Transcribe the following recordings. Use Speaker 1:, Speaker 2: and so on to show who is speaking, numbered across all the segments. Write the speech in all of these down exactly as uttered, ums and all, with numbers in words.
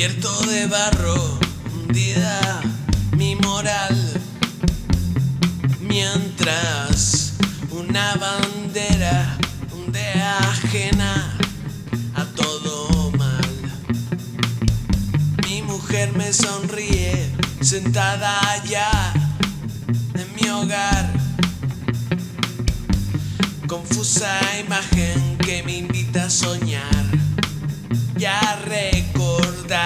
Speaker 1: Cubierto de barro, hundida mi moral, mientras una bandera hunde ajena a todo mal. Mi mujer me sonríe sentada allá en mi hogar, confusa imagen que me invita a soñar y a recordar.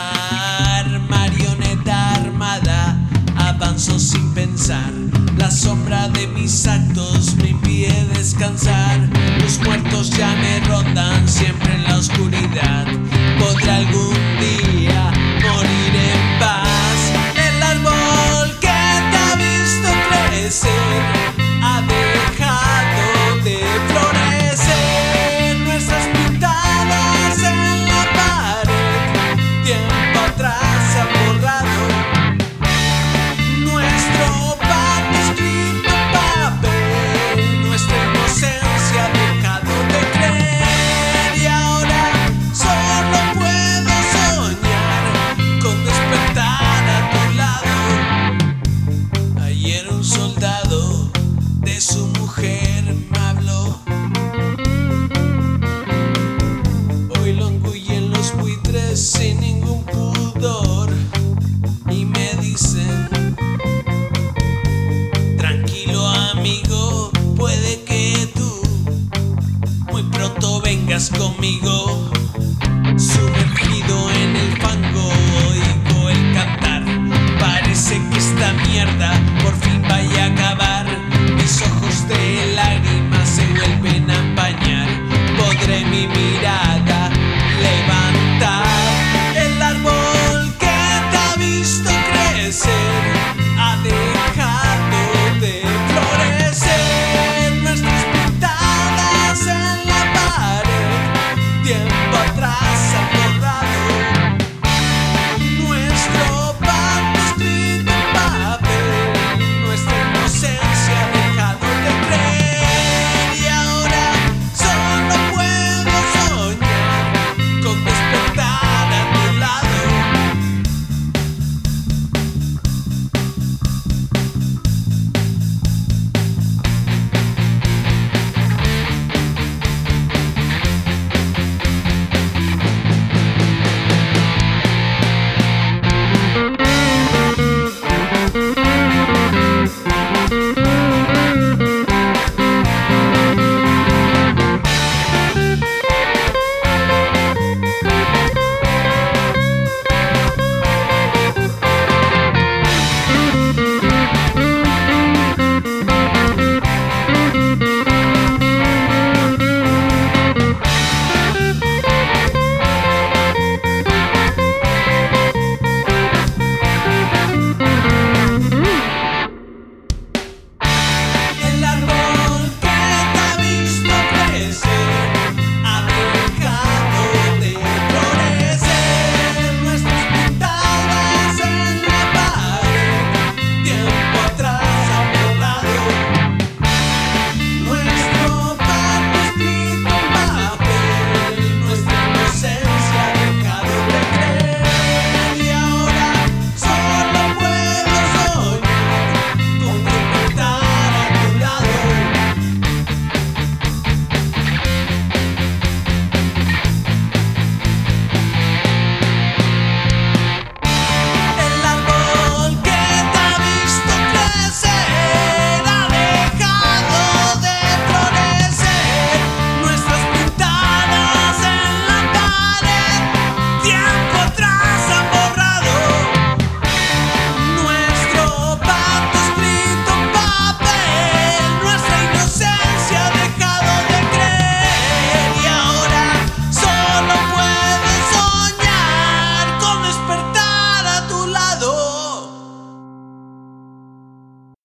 Speaker 1: Marioneta armada, avanzo sin pensar. La sombra de mis actos me impide descansar. Los muertos ya me rondan siempre en la oscuridad. ¿Podré algún día morir en paz? El árbol que te ha visto crecer ha dejado de florecer. Nuestras pintadas en la pared, tiempo atrás se ha borrado. Nuestro pacto escrito en papel, nuestra inocencia ha dejado de creer. Y ahora solo puedo soñar con despertar a tu lado. Ayer un soldado de su mujer me habló. Hoy lo engullen los buitres sin ningún pudor y me dicen: tranquilo amigo, puede que tú muy pronto vengas conmigo.